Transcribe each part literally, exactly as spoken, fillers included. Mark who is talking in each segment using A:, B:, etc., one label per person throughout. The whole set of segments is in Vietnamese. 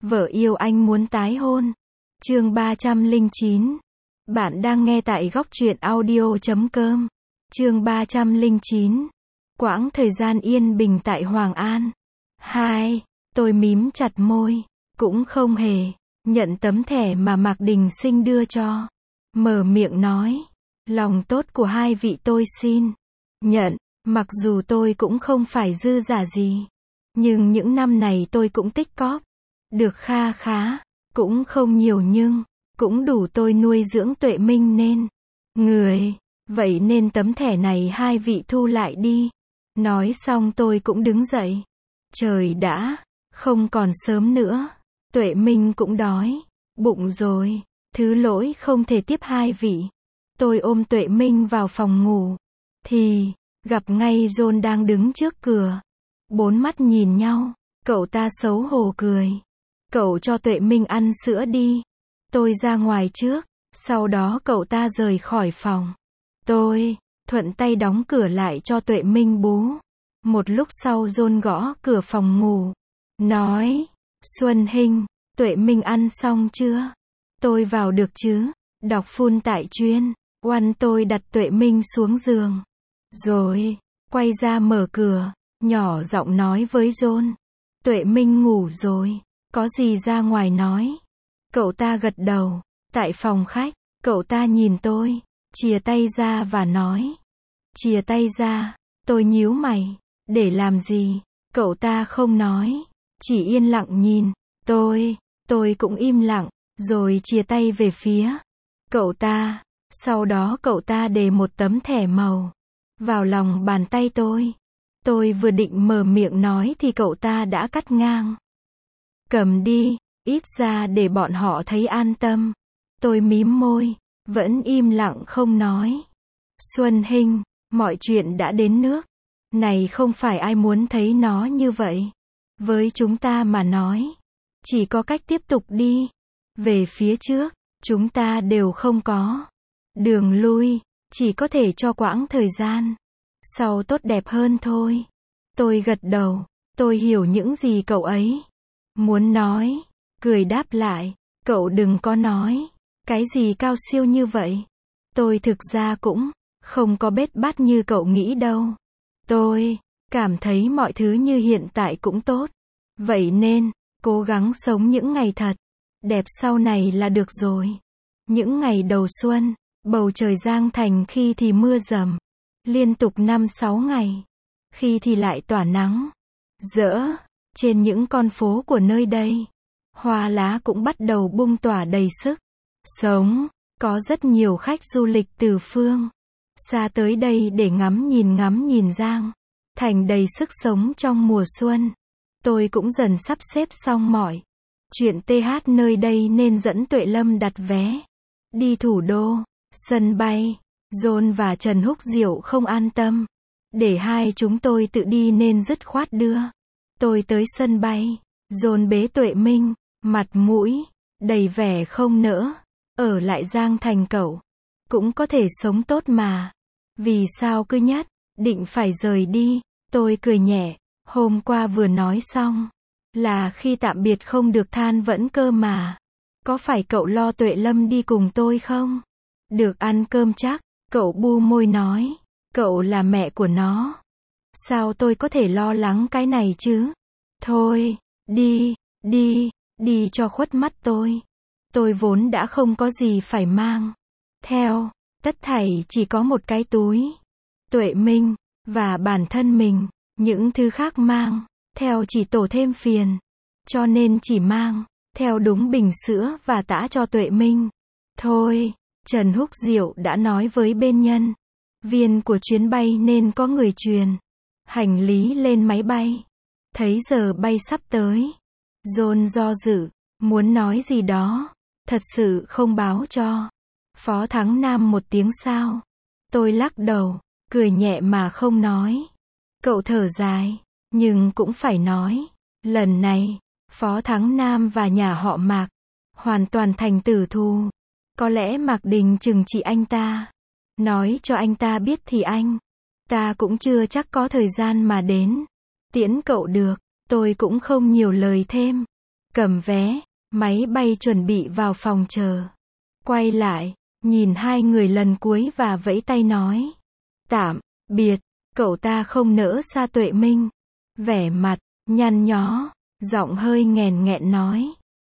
A: Vợ yêu anh muốn tái hôn. Chương ba trăm lẻ chín. Bạn đang nghe tại góc truyện audio chấm com. Chương ba trăm lẻ chín. Quãng thời gian yên bình tại Hoàng An. Hai. Tôi mím chặt môi, cũng không hề nhận tấm thẻ mà Mạc Đình Sinh đưa cho. Mở miệng nói, lòng tốt của hai vị tôi xin nhận, mặc dù tôi cũng không phải dư giả gì, nhưng những năm này tôi cũng tích cóp được kha khá, cũng không nhiều nhưng cũng đủ tôi nuôi dưỡng Tuệ Minh nên người, vậy nên tấm thẻ này hai vị thu lại đi. Nói xong tôi cũng đứng dậy. Trời đã không còn sớm nữa, Tuệ Minh cũng đói bụng rồi, thứ lỗi không thể tiếp hai vị. Tôi ôm Tuệ Minh vào phòng ngủ, thì gặp ngay John đang đứng trước cửa. Bốn mắt nhìn nhau, cậu ta xấu hổ cười. Cậu cho Tuệ Minh ăn sữa đi. Tôi ra ngoài trước, sau đó cậu ta rời khỏi phòng. Tôi thuận tay đóng cửa lại cho Tuệ Minh bú. Một lúc sau John gõ cửa phòng ngủ, nói, Xuân Hinh, Tuệ Minh ăn xong chưa? Tôi vào được chứ? Đọc phun tại chuyên. Oan tôi đặt Tuệ Minh xuống giường. Rồi, quay ra mở cửa, nhỏ giọng nói với John. Tuệ Minh ngủ rồi, có gì ra ngoài nói. Cậu ta gật đầu. Tại phòng khách, cậu ta nhìn tôi, chìa tay ra và nói. Chìa tay ra, tôi nhíu mày. Để làm gì? Cậu ta không nói, chỉ yên lặng nhìn. Tôi, tôi cũng im lặng, rồi chìa tay về phía cậu ta. Sau đó cậu ta để một tấm thẻ màu vào lòng bàn tay tôi. Tôi vừa định mở miệng nói thì cậu ta đã cắt ngang. Cầm đi, ít ra để bọn họ thấy an tâm. Tôi mím môi, vẫn im lặng không nói. Xuân Hinh, mọi chuyện đã đến nước này, không phải ai muốn thấy nó như vậy. Với chúng ta mà nói, chỉ có cách tiếp tục đi về phía trước. Chúng ta đều không có đường lui, chỉ có thể cho quãng thời gian sau tốt đẹp hơn thôi. Tôi gật đầu, tôi hiểu những gì cậu ấy muốn nói. Cười đáp lại, cậu đừng có nói cái gì cao siêu như vậy. Tôi thực ra cũng không có bết bát như cậu nghĩ đâu. Tôi cảm thấy mọi thứ như hiện tại cũng tốt. Vậy nên, cố gắng sống những ngày thật đẹp sau này là được rồi. Những ngày đầu xuân, bầu trời Giang Thành khi thì mưa rầm, liên tục năm sáu ngày, khi thì lại tỏa nắng rỡ. Trên những con phố của nơi đây, hoa lá cũng bắt đầu bung tỏa đầy sức sống. Có rất nhiều khách du lịch từ phương xa tới đây để ngắm nhìn ngắm nhìn Giang Thành đầy sức sống trong mùa xuân. Tôi cũng dần sắp xếp xong mọi chuyện tê hát nơi đây nên dẫn Tuệ Lâm đặt vé đi thủ đô. Sân bay, John và Trần Húc Diệu không an tâm để hai chúng tôi tự đi nên dứt khoát đưa tôi tới sân bay. John bế Tuệ Minh, mặt mũi đầy vẻ không nỡ. Ở lại Giang Thành cậu cũng có thể sống tốt mà, vì sao cứ nhất định phải rời đi? Tôi cười nhẹ. Hôm qua vừa nói xong là khi tạm biệt không được than vẫn cơ mà. Có phải cậu lo Tuệ Lâm đi cùng tôi không? Được ăn cơm chắc. Cậu bu môi nói, cậu là mẹ của nó, sao tôi có thể lo lắng cái này chứ? Thôi, đi, đi, đi cho khuất mắt tôi. Tôi vốn đã không có gì phải mang theo, tất thảy chỉ có một cái túi Tuệ Minh và bản thân mình. Những thứ khác mang theo chỉ tổ thêm phiền, cho nên chỉ mang theo đúng bình sữa và tã cho Tuệ Minh thôi. Trần Húc Diệu đã nói với bên nhân viên của chuyến bay nên có người truyền hành lý lên máy bay. Thấy giờ bay sắp tới, John do dự, muốn nói gì đó. Thật sự không báo cho Phó Thắng Nam một tiếng sao? Tôi lắc đầu, cười nhẹ mà không nói. Cậu thở dài, nhưng cũng phải nói. Lần này, Phó Thắng Nam và nhà họ Mạc hoàn toàn thành tử thù. Có lẽ Mạc Đình trừng trị anh ta, nói cho anh ta biết thì anh ta cũng chưa chắc có thời gian mà đến tiễn cậu được. Tôi cũng không nhiều lời thêm. cầm vé, máy bay chuẩn bị vào phòng chờ. Quay lại, nhìn hai người lần cuối và vẫy tay nói. Tạm biệt, cậu ta không nỡ xa Tuệ Minh. Vẻ mặt, nhăn nhó, giọng hơi nghèn nghẹn nói.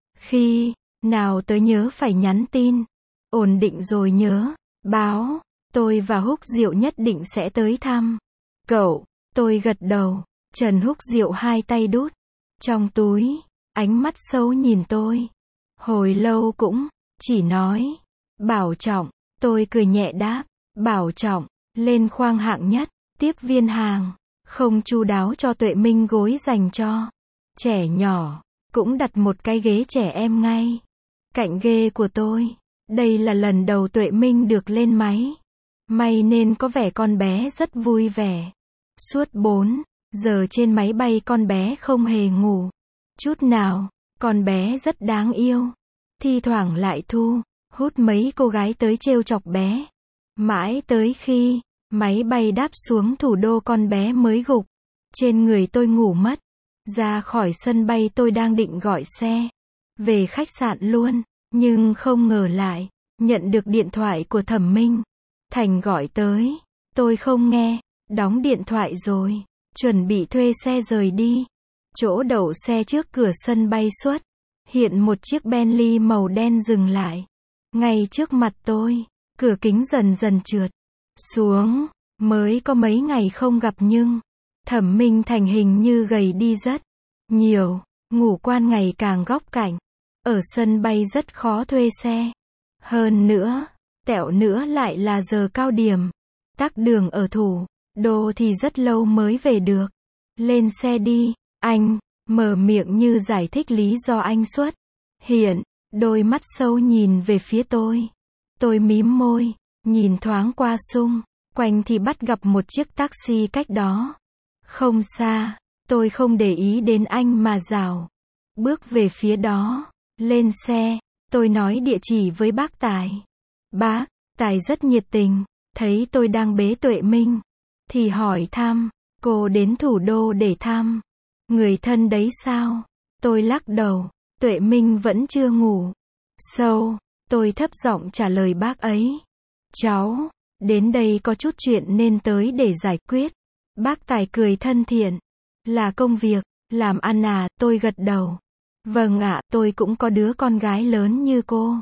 A: Khi nào tớ nhớ phải nhắn tin. Ổn định rồi nhớ, báo, tôi và Húc Diệu nhất định sẽ tới thăm. Cậu, tôi gật đầu, Trần Húc Diệu hai tay đút trong túi, ánh mắt sâu nhìn tôi. Hồi lâu cũng, chỉ nói, bảo trọng, tôi cười nhẹ đáp, bảo trọng, lên khoang hạng nhất, tiếp viên hàng, không chu đáo cho Tuệ Minh gối dành cho trẻ nhỏ, cũng đặt một cái ghế trẻ em ngay cạnh ghế của tôi. Đây là lần đầu Tuệ Minh được lên máy. May nên có vẻ con bé rất vui vẻ. Suốt bốn giờ trên máy bay con bé không hề ngủ chút nào. Con bé rất đáng yêu. Thi thoảng lại thu hút mấy cô gái tới trêu chọc bé. Mãi tới khi máy bay đáp xuống thủ đô con bé mới gục trên người tôi ngủ mất. Ra khỏi sân bay tôi đang định gọi xe về khách sạn luôn, nhưng không ngờ lại nhận được điện thoại của Thẩm Minh Thành gọi tới. Tôi không nghe, đóng điện thoại rồi, chuẩn bị thuê xe rời đi. Chỗ đậu xe trước cửa sân bay xuất hiện một chiếc Bentley màu đen dừng lại ngay trước mặt tôi. Cửa kính dần dần trượt xuống. Mới có mấy ngày không gặp nhưng Thẩm Minh Thành hình như gầy đi rất nhiều, ngủ quan ngày càng góc cạnh. Ở sân bay rất khó thuê xe. Hơn nữa, tẹo nữa lại là giờ cao điểm. Tắc đường ở thủ đô thì rất lâu mới về được. Lên xe đi, anh, mở miệng như giải thích lý do anh xuất hiện. Đôi mắt sâu nhìn về phía tôi. Tôi mím môi, nhìn thoáng qua xung quanh thì bắt gặp một chiếc taxi cách đó không xa. Tôi không để ý đến anh mà rảo bước về phía đó. Lên xe, tôi nói địa chỉ với bác Tài. Bác Tài rất nhiệt tình, thấy tôi đang bế Tuệ Minh thì hỏi thăm, cô đến thủ đô để thăm người thân đấy sao? Tôi lắc đầu, Tuệ Minh vẫn chưa ngủ sâu. Tôi thấp giọng trả lời bác ấy. Cháu đến đây có chút chuyện nên tới để giải quyết. Bác Tài cười thân thiện. Là công việc, làm ăn à? Tôi gật đầu. Vâng ạ, tôi cũng có đứa con gái lớn như cô.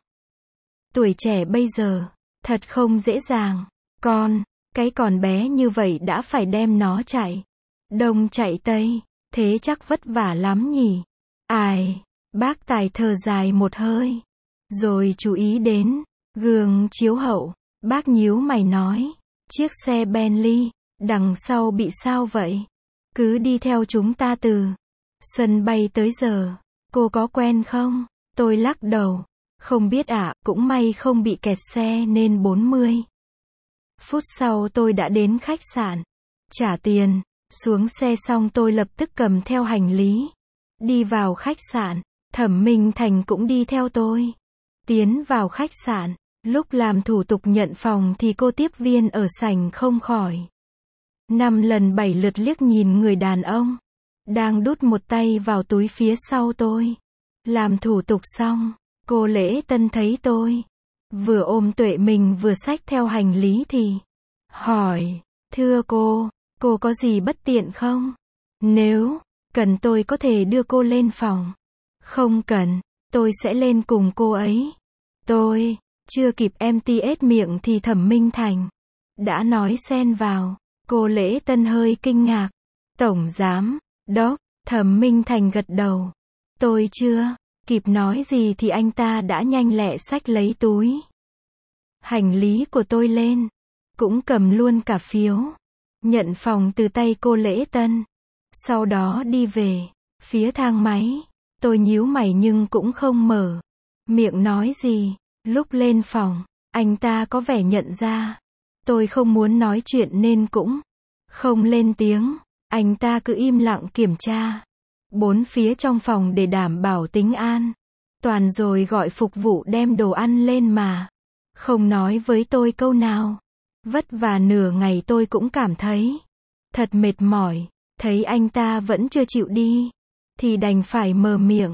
A: Tuổi trẻ bây giờ, thật không dễ dàng. Con, cái còn bé như vậy đã phải đem nó chạy đông chạy tây, thế chắc vất vả lắm nhỉ? Ai? Bác Tài thở dài một hơi, rồi chú ý đến gương chiếu hậu. Bác nhíu mày nói, chiếc xe Bentley đằng sau bị sao vậy? Cứ đi theo chúng ta từ sân bay tới giờ. Cô có quen không? Tôi lắc đầu. Không biết ạ, à, cũng may không bị kẹt xe nên bốn mươi phút sau tôi đã đến khách sạn. Trả tiền, xuống xe xong tôi lập tức cầm theo hành lý. Đi vào khách sạn, Thẩm Minh Thành cũng đi theo tôi. Tiến vào khách sạn, lúc làm thủ tục nhận phòng thì cô tiếp viên ở sảnh không khỏi năm lần bảy lượt liếc nhìn người đàn ông đang đút một tay vào túi phía sau tôi. Làm thủ tục xong, cô lễ tân thấy tôi vừa ôm Tuệ mình vừa xách theo hành lý thì hỏi, thưa cô, cô có gì bất tiện không? Nếu cần tôi có thể đưa cô lên phòng. Không cần, tôi sẽ lên cùng cô ấy. Tôi chưa kịp em ti ết miệng thì Thẩm Minh Thành đã nói xen vào. Cô lễ tân hơi kinh ngạc. Tổng giám đốc. Thẩm Minh Thành gật đầu. Tôi chưa kịp nói gì thì anh ta đã nhanh lẹ xách lấy túi hành lý của tôi lên, cũng cầm luôn cả phiếu nhận phòng từ tay cô lễ tân. Sau đó đi về phía thang máy. Tôi nhíu mày nhưng cũng không mở miệng nói gì. Lúc lên phòng, anh ta có vẻ nhận ra tôi không muốn nói chuyện nên cũng không lên tiếng. Anh ta cứ im lặng kiểm tra bốn phía trong phòng để đảm bảo tính an toàn rồi gọi phục vụ đem đồ ăn lên mà không nói với tôi câu nào. Vất vả nửa ngày tôi cũng cảm thấy thật mệt mỏi. Thấy anh ta vẫn chưa chịu đi thì đành phải mở miệng.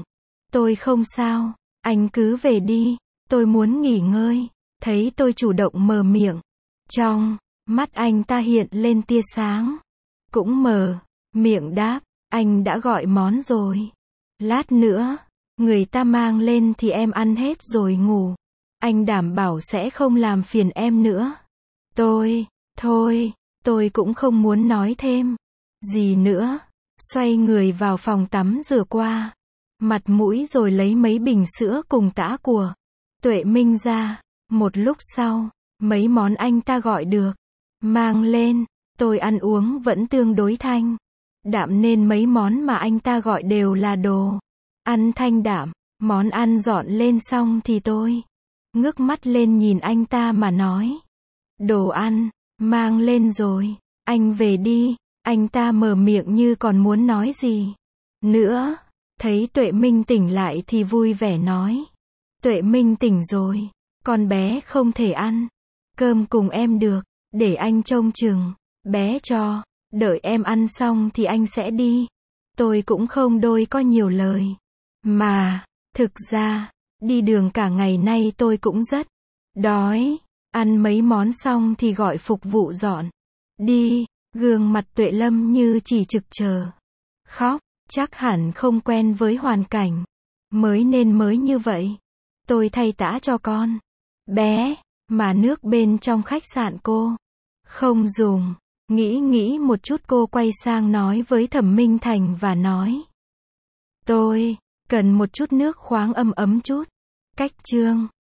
A: Tôi không sao, anh cứ về đi, tôi muốn nghỉ ngơi. Thấy tôi chủ động mở miệng. Trong mắt anh ta hiện lên tia sáng. Cũng mở miệng đáp, anh đã gọi món rồi. Lát nữa, người ta mang lên thì em ăn hết rồi ngủ. Anh đảm bảo sẽ không làm phiền em nữa. Tôi, thôi, tôi cũng không muốn nói thêm gì nữa. Xoay người vào phòng tắm rửa qua mặt mũi rồi lấy mấy bình sữa cùng tã của Tuệ Minh ra. Một lúc sau, mấy món anh ta gọi được mang lên, tôi ăn uống vẫn tương đối thanh đạm nên mấy món mà anh ta gọi đều là đồ ăn thanh đạm. Món ăn dọn lên xong thì tôi ngước mắt lên nhìn anh ta mà nói. Đồ ăn mang lên rồi, anh về đi. Anh ta mở miệng như còn muốn nói gì nữa. Thấy Tuệ Minh tỉnh lại thì vui vẻ nói. Tuệ Minh tỉnh rồi, con bé không thể ăn cơm cùng em được, để anh trông chừng bé cho, đợi em ăn xong thì anh sẽ đi. Tôi cũng không đôi có nhiều lời, mà thực ra đi đường cả ngày nay tôi cũng rất đói. Ăn mấy món xong thì gọi phục vụ dọn đi. Gương mặt Tuệ Lâm như chỉ trực chờ khóc, chắc hẳn không quen với hoàn cảnh mới nên mới như vậy. Tôi thay tã cho con bé, mà nước bên trong khách sạn cô không dùng. Nghĩ nghĩ một chút cô quay sang nói với Thẩm Minh Thành và nói. Tôi cần một chút nước khoáng ấm ấm chút. Cách chương